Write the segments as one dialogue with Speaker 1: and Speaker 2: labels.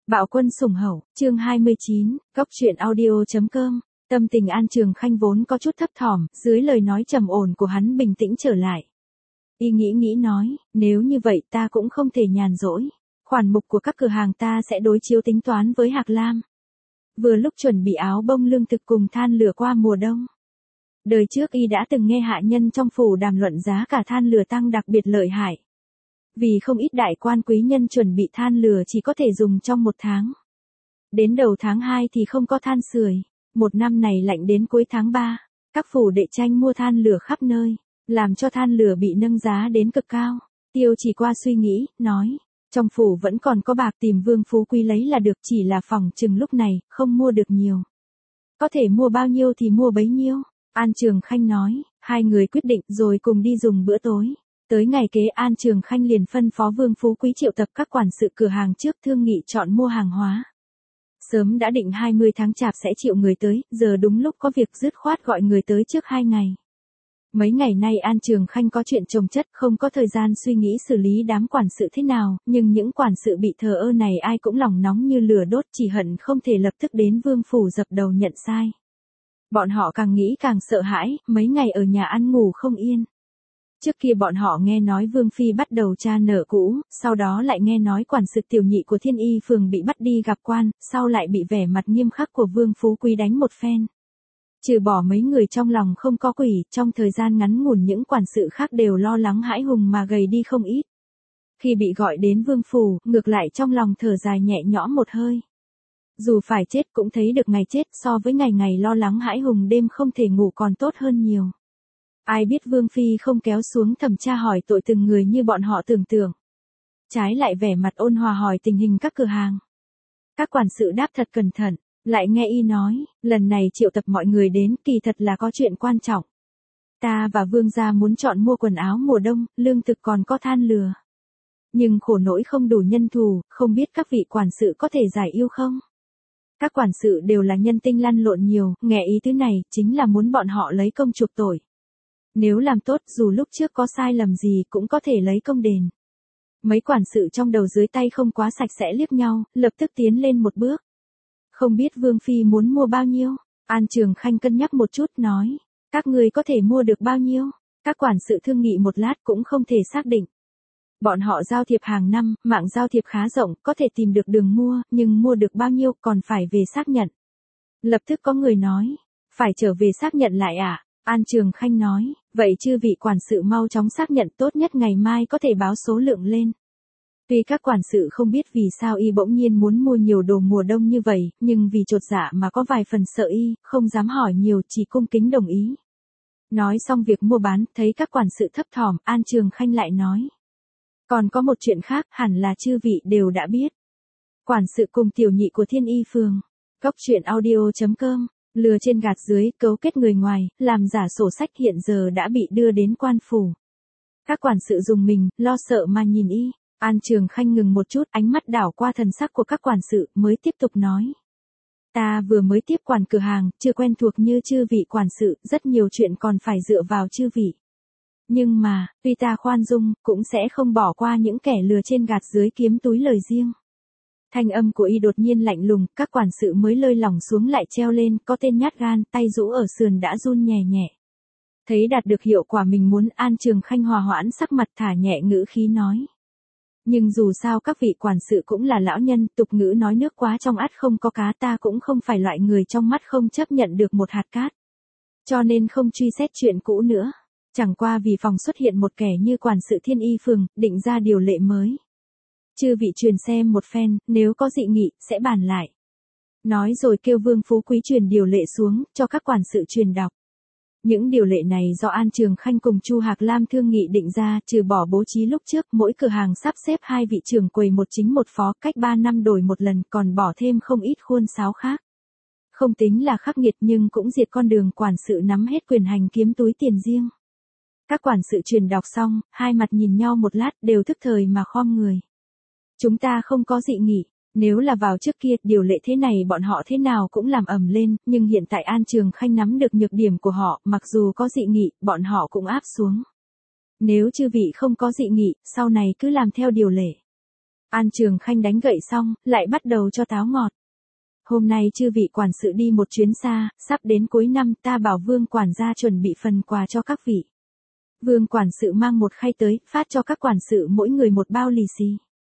Speaker 1: Bạo quân sủng hậu, chương 29, góc truyện audio.com. Tâm tình An Trường Khanh vốn có chút thấp thỏm, dưới lời nói trầm ổn của hắn bình tĩnh trở lại. Y nghĩ nói, nếu như vậy ta cũng không thể nhàn rỗi. Khoản mục của các cửa hàng ta sẽ đối chiếu tính toán với Hạc Lam. Vừa lúc chuẩn bị áo bông lương thực cùng than lửa qua mùa đông. Đời trước y đã từng nghe hạ nhân trong phủ đàm luận giá cả than lửa tăng đặc biệt lợi hại. Vì không ít đại quan quý nhân chuẩn bị than lửa chỉ có thể dùng trong một tháng. Đến đầu tháng 2 thì không có than sưởi. Một năm này lạnh đến cuối tháng 3, các phủ đệ tranh mua than lửa khắp nơi, làm cho than lửa bị nâng giá đến cực cao. Tiêu chỉ qua suy nghĩ, nói, trong phủ vẫn còn có bạc, tìm Vương Phú Quý lấy là được, chỉ là phòng chừng lúc này, không mua được nhiều. Có thể mua bao nhiêu thì mua bấy nhiêu. An Trường Khanh nói, hai người quyết định rồi cùng đi dùng bữa tối. Tới ngày kế An Trường Khanh liền phân phó Vương Phú Quý triệu tập các quản sự cửa hàng trước thương nghị chọn mua hàng hóa. Sớm đã định 20 tháng Chạp sẽ triệu người tới, giờ đúng lúc có việc dứt khoát gọi người tới trước 2 ngày. Mấy ngày nay An Trường Khanh có chuyện chồng chất, không có thời gian suy nghĩ xử lý đám quản sự thế nào, nhưng những quản sự bị thờ ơ này ai cũng lòng nóng như lửa đốt, chỉ hận không thể lập tức đến Vương phủ dập đầu nhận sai. Bọn họ càng nghĩ càng sợ hãi, mấy ngày ở nhà ăn ngủ không yên. Trước kia bọn họ nghe nói Vương Phi bắt đầu tra nợ cũ, sau đó lại nghe nói quản sự tiểu nhị của Thiên Y phường bị bắt đi gặp quan, sau lại bị vẻ mặt nghiêm khắc của Vương Phú Quý đánh một phen. Trừ bỏ mấy người trong lòng không có quỷ, trong thời gian ngắn ngủn những quản sự khác đều lo lắng hãi hùng mà gầy đi không ít. Khi bị gọi đến Vương phủ, ngược lại trong lòng thở dài nhẹ nhõm một hơi. Dù phải chết cũng thấy được ngày chết, so với ngày ngày lo lắng hãi hùng đêm không thể ngủ còn tốt hơn nhiều. Ai biết Vương Phi không kéo xuống thẩm tra hỏi tội từng người như bọn họ tưởng tượng. Trái lại vẻ mặt ôn hòa hỏi tình hình các cửa hàng. Các quản sự đáp thật cẩn thận, lại nghe y nói, lần này triệu tập mọi người đến kỳ thật là có chuyện quan trọng. Ta và Vương gia muốn chọn mua quần áo mùa đông, lương thực còn có than lửa. Nhưng khổ nỗi không đủ nhân thủ, không biết các vị quản sự có thể giải yêu không? Các quản sự đều là nhân tinh lăn lộn nhiều, nghe ý tứ này, chính là muốn bọn họ lấy công chuộc tội. Nếu làm tốt dù lúc trước có sai lầm gì cũng có thể lấy công đền. Mấy quản sự trong đầu dưới tay không quá sạch sẽ liếc nhau, lập tức tiến lên một bước. Không biết Vương Phi muốn mua bao nhiêu? An Trường Khanh cân nhắc một chút nói. Các người có thể mua được bao nhiêu? Các quản sự thương nghị một lát cũng không thể xác định. Bọn họ giao thiệp hàng năm, mạng giao thiệp khá rộng, có thể tìm được đường mua, nhưng mua được bao nhiêu còn phải về xác nhận. Lập tức có người nói. Phải trở về xác nhận lại à? An Trường Khanh nói, vậy chư vị quản sự mau chóng xác nhận, tốt nhất ngày mai có thể báo số lượng lên. Tuy các quản sự không biết vì sao y bỗng nhiên muốn mua nhiều đồ mùa đông như vậy, nhưng vì chột dạ mà có vài phần sợ y, không dám hỏi nhiều, chỉ cung kính đồng ý. Nói xong việc mua bán, thấy các quản sự thấp thỏm, An Trường Khanh lại nói. Còn có một chuyện khác, hẳn là chư vị đều đã biết. Quản sự cùng tiểu nhị của Thiên Y phường. Góc truyện audio.com. Lừa trên gạt dưới, cấu kết người ngoài, làm giả sổ sách hiện giờ đã bị đưa đến quan phủ. Các quản sự dùng mình, lo sợ mà nhìn y. An Trường Khanh ngừng một chút, ánh mắt đảo qua thần sắc của các quản sự, mới tiếp tục nói. Ta vừa mới tiếp quản cửa hàng, chưa quen thuộc như chư vị quản sự, rất nhiều chuyện còn phải dựa vào chư vị. Nhưng mà, tuy ta khoan dung, cũng sẽ không bỏ qua những kẻ lừa trên gạt dưới kiếm túi lời riêng. Thanh âm của y đột nhiên lạnh lùng, các quản sự mới lơi lỏng xuống lại treo lên, có tên nhát gan, tay rũ ở sườn đã run nhẹ nhẹ. Thấy đạt được hiệu quả mình muốn, An Trường Khanh hòa hoãn sắc mặt, thả nhẹ ngữ khí nói. Nhưng dù sao các vị quản sự cũng là lão nhân, tục ngữ nói nước quá trong ắt không có cá, ta cũng không phải loại người trong mắt không chấp nhận được một hạt cát. Cho nên không truy xét chuyện cũ nữa. Chẳng qua vì phòng xuất hiện một kẻ như quản sự Thiên Y phường, định ra điều lệ mới. Chư vị truyền xem một phen, nếu có dị nghị, sẽ bàn lại. Nói rồi kêu Vương Phú Quý truyền điều lệ xuống, cho các quản sự truyền đọc. Những điều lệ này do An Trường Khanh cùng Chu Hạc Lam thương nghị định ra, trừ bỏ bố trí lúc trước, mỗi cửa hàng sắp xếp 2 vị trưởng quầy một chính một phó, cách 3 năm đổi một lần, còn bỏ thêm không ít khuôn sáo khác. Không tính là khắc nghiệt nhưng cũng diệt con đường quản sự nắm hết quyền hành kiếm túi tiền riêng. Các quản sự truyền đọc xong, hai mặt nhìn nhau một lát, đều thức thời mà khom người. Chúng ta không có dị nghị, nếu là vào trước kia, điều lệ thế này bọn họ thế nào cũng làm ầm lên, nhưng hiện tại An Trường Khanh nắm được nhược điểm của họ, mặc dù có dị nghị, bọn họ cũng áp xuống. Nếu chư vị không có dị nghị, sau này cứ làm theo điều lệ. An Trường Khanh đánh gậy xong, lại bắt đầu cho táo ngọt. Hôm nay chư vị quản sự đi một chuyến xa, sắp đến cuối năm ta bảo Vương quản gia chuẩn bị phần quà cho các vị. Vương quản sự mang một khay tới, phát cho các quản sự mỗi người một bao lì xì.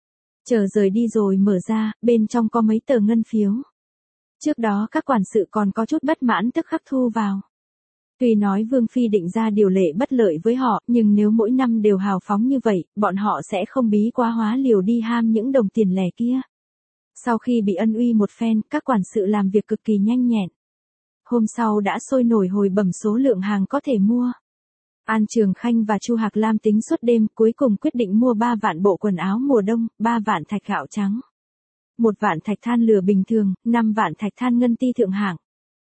Speaker 1: Chờ rời đi rồi mở ra, bên trong có mấy tờ ngân phiếu. Trước đó các quản sự còn có chút bất mãn tức khắc thu vào. Tuy nói Vương Phi định ra điều lệ bất lợi với họ, nhưng nếu mỗi năm đều hào phóng như vậy, bọn họ sẽ không bí quá hóa liều đi ham những đồng tiền lẻ kia. Sau khi bị ân uy một phen, các quản sự làm việc cực kỳ nhanh nhẹn. Hôm sau đã sôi nổi hồi bẩm số lượng hàng có thể mua. An Trường Khanh và Chu Hạc Lam tính suốt đêm, cuối cùng quyết định mua 3 vạn bộ quần áo mùa đông, 3 vạn thạch gạo trắng, 1 vạn thạch than lửa bình thường, 5 vạn thạch than ngân ti thượng hạng.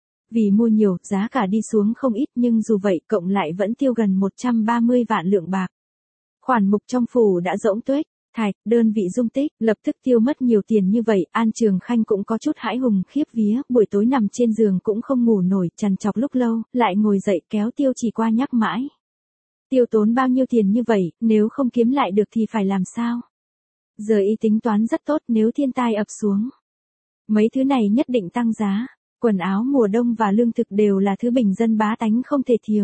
Speaker 1: Vì mua nhiều, giá cả đi xuống không ít nhưng dù vậy cộng lại vẫn tiêu gần 130 vạn lượng bạc. Khoản mục trong phủ đã rỗng tuếch, thạch, đơn vị dung tích, lập tức tiêu mất nhiều tiền như vậy, An Trường Khanh cũng có chút hãi hùng khiếp vía, buổi tối nằm trên giường cũng không ngủ nổi, trằn trọc lúc lâu, lại ngồi dậy kéo Tiêu Chỉ Qua nhắc mãi. Tiêu tốn bao nhiêu tiền như vậy, nếu không kiếm lại được thì phải làm sao? Giờ y tính toán rất tốt nếu thiên tai ập xuống. Mấy thứ này nhất định tăng giá, quần áo mùa đông và lương thực đều là thứ bình dân bá tánh không thể thiếu.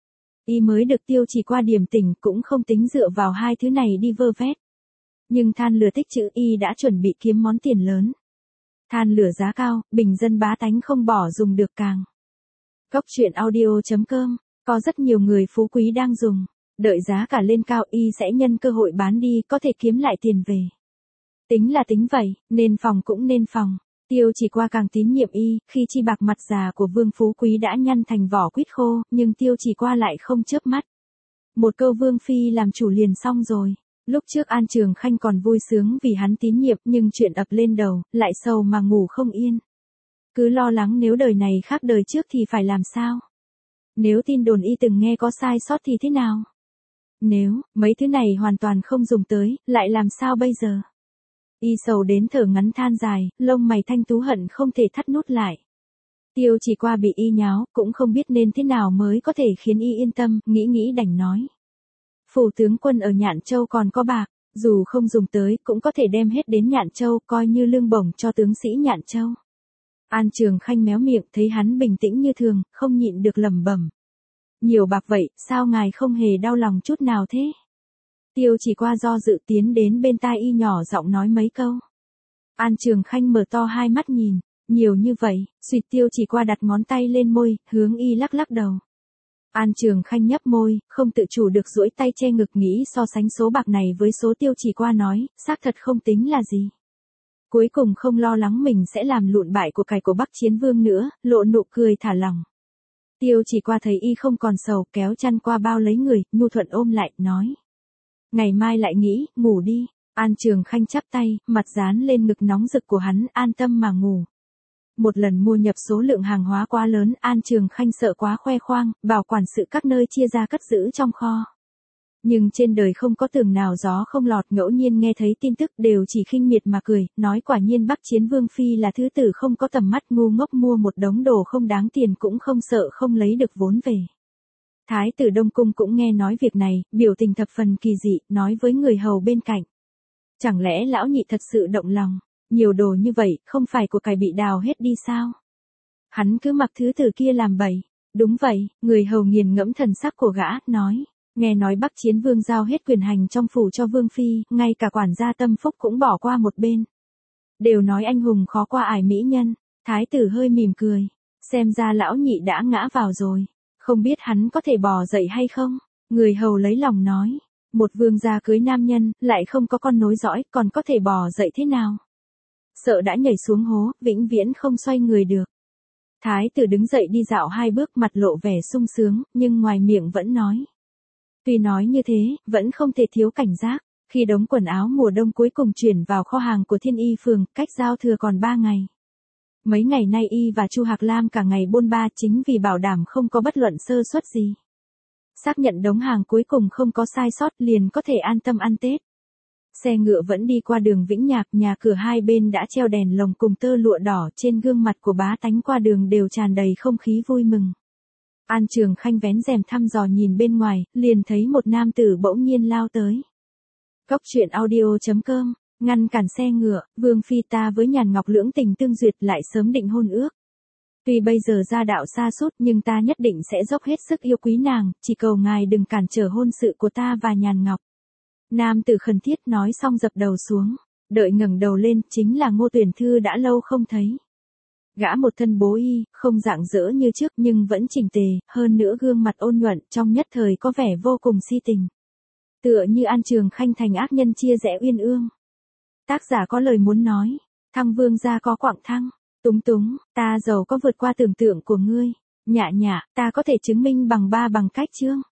Speaker 1: Y mới được Tiêu Chỉ Qua điểm tỉnh cũng không tính dựa vào hai thứ này đi vơ vét. Nhưng than lửa tích trữ y đã chuẩn bị kiếm món tiền lớn. Than lửa giá cao, bình dân bá tánh không bỏ dùng được càng. Góc truyện audio.com, có rất nhiều người phú quý đang dùng. Đợi giá cả lên cao y sẽ nhân cơ hội bán đi có thể kiếm lại tiền về. Tính là tính vậy, nên phòng cũng nên phòng. Tiêu Chỉ Qua càng tín nhiệm y, khi chi bạc mặt già của Vương Phú Quý đã nhăn thành vỏ quýt khô, nhưng Tiêu Chỉ Qua lại không chớp mắt. Một câu Vương Phi làm chủ liền xong rồi. Lúc trước An Trường Khanh còn vui sướng vì hắn tín nhiệm nhưng chuyện ập lên đầu, lại sầu mà ngủ không yên. Cứ lo lắng nếu đời này khác đời trước thì phải làm sao? Nếu tin đồn y từng nghe có sai sót thì thế nào? Nếu, mấy thứ này hoàn toàn không dùng tới, lại làm sao bây giờ? Y sầu đến thở ngắn than dài, lông mày thanh tú hận không thể thắt nút lại. Tiêu Chỉ Qua bị y nháo, cũng không biết nên thế nào mới có thể khiến y yên tâm, nghĩ đành nói. Phủ tướng quân ở Nhạn Châu còn có bạc, dù không dùng tới cũng có thể đem hết đến Nhạn Châu coi như lương bổng cho tướng sĩ Nhạn Châu. An Trường Khanh méo miệng thấy hắn bình tĩnh như thường, không nhịn được lẩm bẩm. Nhiều bạc vậy, sao ngài không hề đau lòng chút nào thế? Tiêu Chỉ Qua do dự tiến đến bên tai y nhỏ giọng nói mấy câu. An Trường Khanh mở to hai mắt nhìn, nhiều như vậy, suýt. Tiêu Chỉ Qua đặt ngón tay lên môi, hướng y lắc lắc đầu. An Trường Khanh nhấp môi, không tự chủ được duỗi tay che ngực nghĩ so sánh số bạc này với số Tiêu Chỉ Qua nói, xác thật không tính là gì. Cuối cùng không lo lắng mình sẽ làm lụn bại của cải của Bắc Chiến Vương nữa, lộ nụ cười thả lỏng. Tiêu Chỉ Qua thấy y không còn sầu, kéo chăn qua bao lấy người, nhu thuận ôm lại, nói. Ngày mai lại nghĩ, ngủ đi. An Trường Khanh chắp tay, mặt dán lên ngực nóng rực của hắn, an tâm mà ngủ. Một lần mua nhập số lượng hàng hóa quá lớn, An Trường Khanh sợ quá khoe khoang, bảo quản sự các nơi chia ra cất giữ trong kho. Nhưng trên đời không có tường nào gió không lọt, ngẫu nhiên nghe thấy tin tức đều chỉ khinh miệt mà cười, nói quả nhiên Bắc Chiến Vương Phi là thứ tử không có tầm mắt, ngu ngốc mua một đống đồ không đáng tiền cũng không sợ không lấy được vốn về. Thái tử Đông Cung cũng nghe nói việc này, biểu tình thập phần kỳ dị, nói với người hầu bên cạnh. Chẳng lẽ lão nhị thật sự động lòng, nhiều đồ như vậy, không phải của cải bị đào hết đi sao? Hắn cứ mặc thứ tử kia làm bậy. Đúng vậy, người hầu nghiền ngẫm thần sắc của gã, nói. Nghe nói Bắc Chiến Vương giao hết quyền hành trong phủ cho Vương Phi, ngay cả quản gia Tâm Phúc cũng bỏ qua một bên. Đều nói anh hùng khó qua ải mỹ nhân. Thái tử hơi mỉm cười. Xem ra lão nhị đã ngã vào rồi. Không biết hắn có thể bò dậy hay không? Người hầu lấy lòng nói. Một vương gia cưới nam nhân, lại không có con nối dõi, còn có thể bò dậy thế nào? Sợ đã nhảy xuống hố, vĩnh viễn không xoay người được. Thái tử đứng dậy đi dạo 2 bước, mặt lộ vẻ sung sướng, nhưng ngoài miệng vẫn nói. Tuy nói như thế, vẫn không thể thiếu cảnh giác. Khi đống quần áo mùa đông cuối cùng chuyển vào kho hàng của Thiên Y Phường, cách giao thừa còn 3 ngày. Mấy ngày nay y và Chu Hạc Lam cả ngày bôn ba chính vì bảo đảm không có bất luận sơ suất gì. Xác nhận đống hàng cuối cùng không có sai sót liền có thể an tâm ăn Tết. Xe ngựa vẫn đi qua đường Vĩnh Nhạc, nhà cửa hai bên đã treo đèn lồng cùng tơ lụa đỏ, trên gương mặt của bá tánh qua đường đều tràn đầy không khí vui mừng. An Trường Khanh vén rèm thăm dò nhìn bên ngoài, liền thấy một nam tử bỗng nhiên lao tới. Góc truyện audio.com Ngăn cản xe ngựa, Vương Phi ta với Nhàn Ngọc lưỡng tình tương duyệt lại sớm định hôn ước. Tuy bây giờ gia đạo xa sút nhưng ta nhất định sẽ dốc hết sức yêu quý nàng, chỉ cầu ngài đừng cản trở hôn sự của ta và Nhàn Ngọc. Nam tử khẩn thiết nói xong dập đầu xuống, đợi ngẩng đầu lên chính là Ngô Tuyển Thư đã lâu không thấy. Gã một thân bố y, không rạng rỡ như trước nhưng vẫn chỉnh tề, hơn nữa gương mặt ôn nhuận trong nhất thời có vẻ vô cùng si tình. Tựa như An Trường Khanh thành ác nhân chia rẽ uyên ương. Tác giả có lời muốn nói, Thăng vương gia có quạng thăng, túng túng, ta giàu có vượt qua tưởng tượng của ngươi, nhạ nhạ, ta có thể chứng minh bằng 3 bằng cách chương.